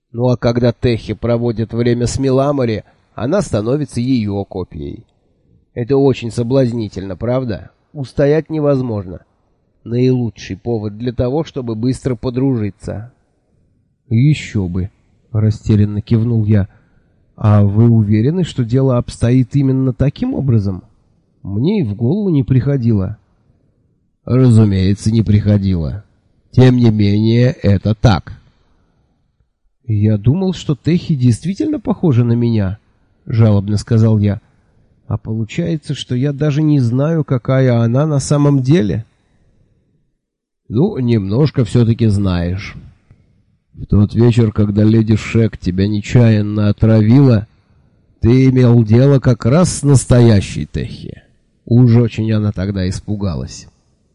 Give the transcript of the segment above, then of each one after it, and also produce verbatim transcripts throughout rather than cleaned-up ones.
Ну а когда Техи проводит время с Миламори, она становится ее копией. Это очень соблазнительно, правда? Устоять невозможно. Наилучший повод для того, чтобы быстро подружиться. Еще бы, растерянно кивнул я. А вы уверены, что дело обстоит именно таким образом? Мне и в голову не приходило. Разумеется, не приходило. Тем не менее, это так. Я думал, что Техи действительно похожа на меня, жалобно сказал я. А получается, что я даже не знаю, какая она на самом деле. Ну, немножко все-таки знаешь. В тот вечер, когда леди Шек тебя нечаянно отравила, ты имел дело как раз с настоящей Техи. Уж очень она тогда испугалась.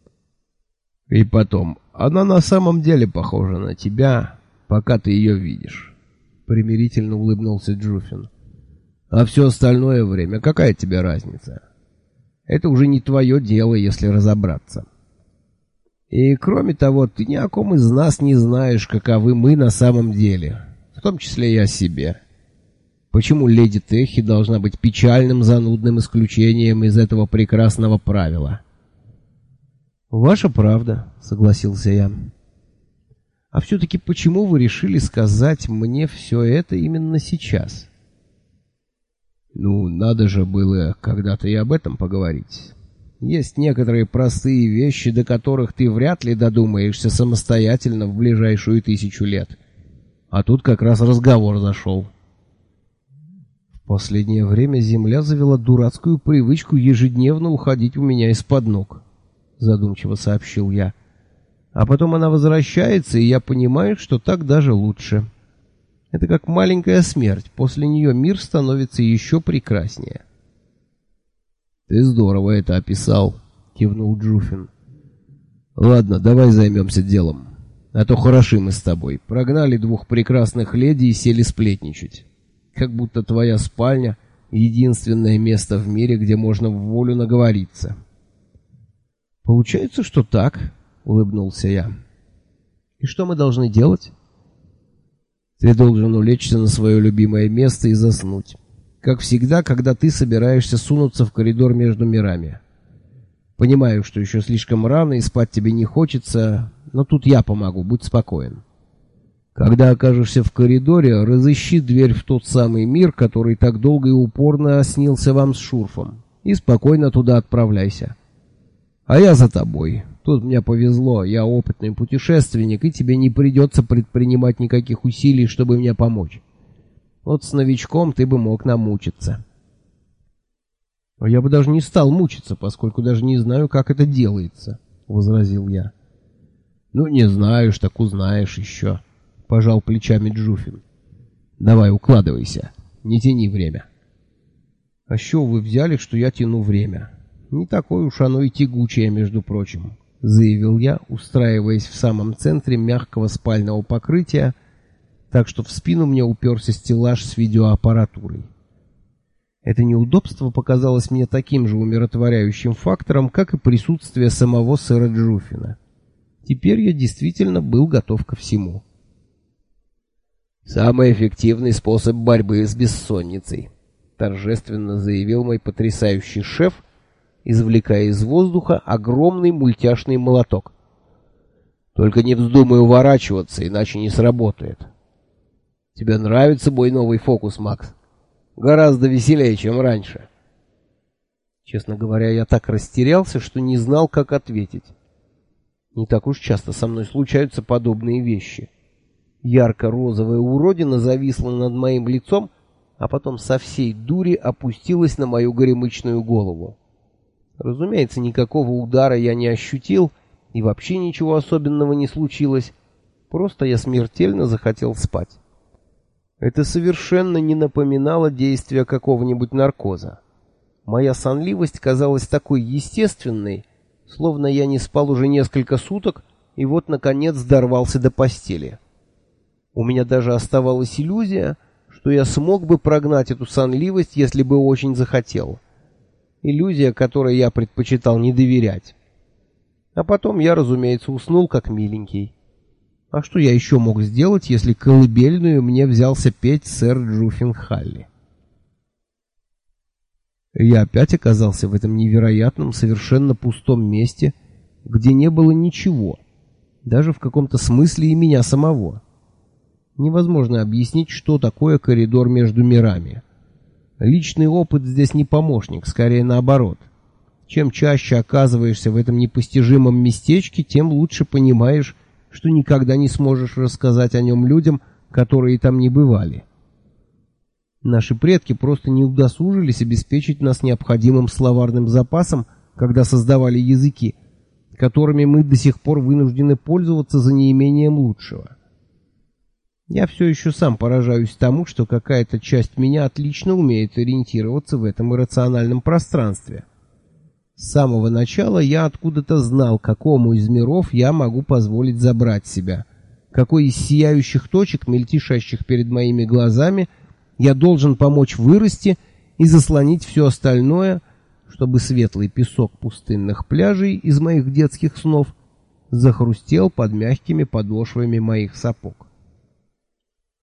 И потом, она на самом деле похожа на тебя, пока ты ее видишь. Примирительно улыбнулся Джуфин. А все остальное время, какая тебе разница? Это уже не твое дело, если разобраться. И кроме того, ты ни о ком из нас не знаешь, каковы мы на самом деле, в том числе и о себе. Почему леди Техи должна быть печальным, занудным исключением из этого прекрасного правила? Ваша правда, согласился я. А все-таки почему вы решили сказать мне все это именно сейчас? Ну, надо же было когда-то и об этом поговорить. Есть некоторые простые вещи, до которых ты вряд ли додумаешься самостоятельно в ближайшую тысячу лет. А тут как раз разговор зашел. В последнее время Земля завела дурацкую привычку ежедневно уходить у меня из-под ног, задумчиво сообщил я. А потом она возвращается, и я понимаю, что так даже лучше. Это как маленькая смерть, после нее мир становится еще прекраснее. «Ты здорово это описал», — кивнул Джуфин. «Ладно, давай займемся делом. А то хороши мы с тобой. Прогнали двух прекрасных леди и сели сплетничать. Как будто твоя спальня — единственное место в мире, где можно в волю наговориться». «Получается, что так», — улыбнулся я. «И что мы должны делать?» «Ты должен улечься на свое любимое место и заснуть. Как всегда, когда ты собираешься сунуться в коридор между мирами. Понимаю, что еще слишком рано и спать тебе не хочется, но тут я помогу, будь спокоен. Когда окажешься в коридоре, разыщи дверь в тот самый мир, который так долго и упорно снился вам с Шурфом, и спокойно туда отправляйся. А я за тобой. Тут мне повезло, я опытный путешественник, и тебе не придется предпринимать никаких усилий, чтобы мне помочь. Вот с новичком ты бы мог намучиться». «А я бы даже не стал мучиться, поскольку даже не знаю, как это делается», — возразил я. «Ну, не знаешь, так узнаешь еще», — пожал плечами Джуфин. «Давай, укладывайся, не тяни время». «А с чего вы взяли, что я тяну время? Не такое уж оно и тягучее, между прочим», — заявил я, устраиваясь в самом центре мягкого спального покрытия, так что в спину мне уперся стеллаж с видеоаппаратурой. Это неудобство показалось мне таким же умиротворяющим фактором, как и присутствие самого сэра Джуфина. Теперь я действительно был готов ко всему. «Самый эффективный способ борьбы с бессонницей», — торжественно заявил мой потрясающий шеф, извлекая из воздуха огромный мультяшный молоток. «Только не вздумай уворачиваться, иначе не сработает. Тебе нравится мой новый фокус, Макс? Гораздо веселее, чем раньше». Честно говоря, я так растерялся, что не знал, как ответить. Не так уж часто со мной случаются подобные вещи. Ярко-розовая уродина зависла над моим лицом, а потом со всей дури опустилась на мою горемычную голову. Разумеется, никакого удара я не ощутил, и вообще ничего особенного не случилось. Просто я смертельно захотел спать. Это совершенно не напоминало действия какого-нибудь наркоза. Моя сонливость казалась такой естественной, словно я не спал уже несколько суток и вот, наконец, дорвался до постели. У меня даже оставалась иллюзия, что я смог бы прогнать эту сонливость, если бы очень захотел. Иллюзия, которой я предпочитал не доверять. А потом я, разумеется, уснул как миленький. А что я еще мог сделать, если колыбельную мне взялся петь сэр Джуффин Халли? Я опять оказался в этом невероятном, совершенно пустом месте, где не было ничего, даже в каком-то смысле и меня самого. Невозможно объяснить, что такое коридор между мирами. Личный опыт здесь не помощник, скорее наоборот. Чем чаще оказываешься в этом непостижимом местечке, тем лучше понимаешь, что никогда не сможешь рассказать о нем людям, которые там не бывали. Наши предки просто не удосужились обеспечить нас необходимым словарным запасом, когда создавали языки, которыми мы до сих пор вынуждены пользоваться за неимением лучшего. Я все еще сам поражаюсь тому, что какая-то часть меня отлично умеет ориентироваться в этом иррациональном пространстве. С самого начала я откуда-то знал, какому из миров я могу позволить забрать себя, какой из сияющих точек, мельтешащих перед моими глазами, я должен помочь вырасти и заслонить все остальное, чтобы светлый песок пустынных пляжей из моих детских снов захрустел под мягкими подошвами моих сапог.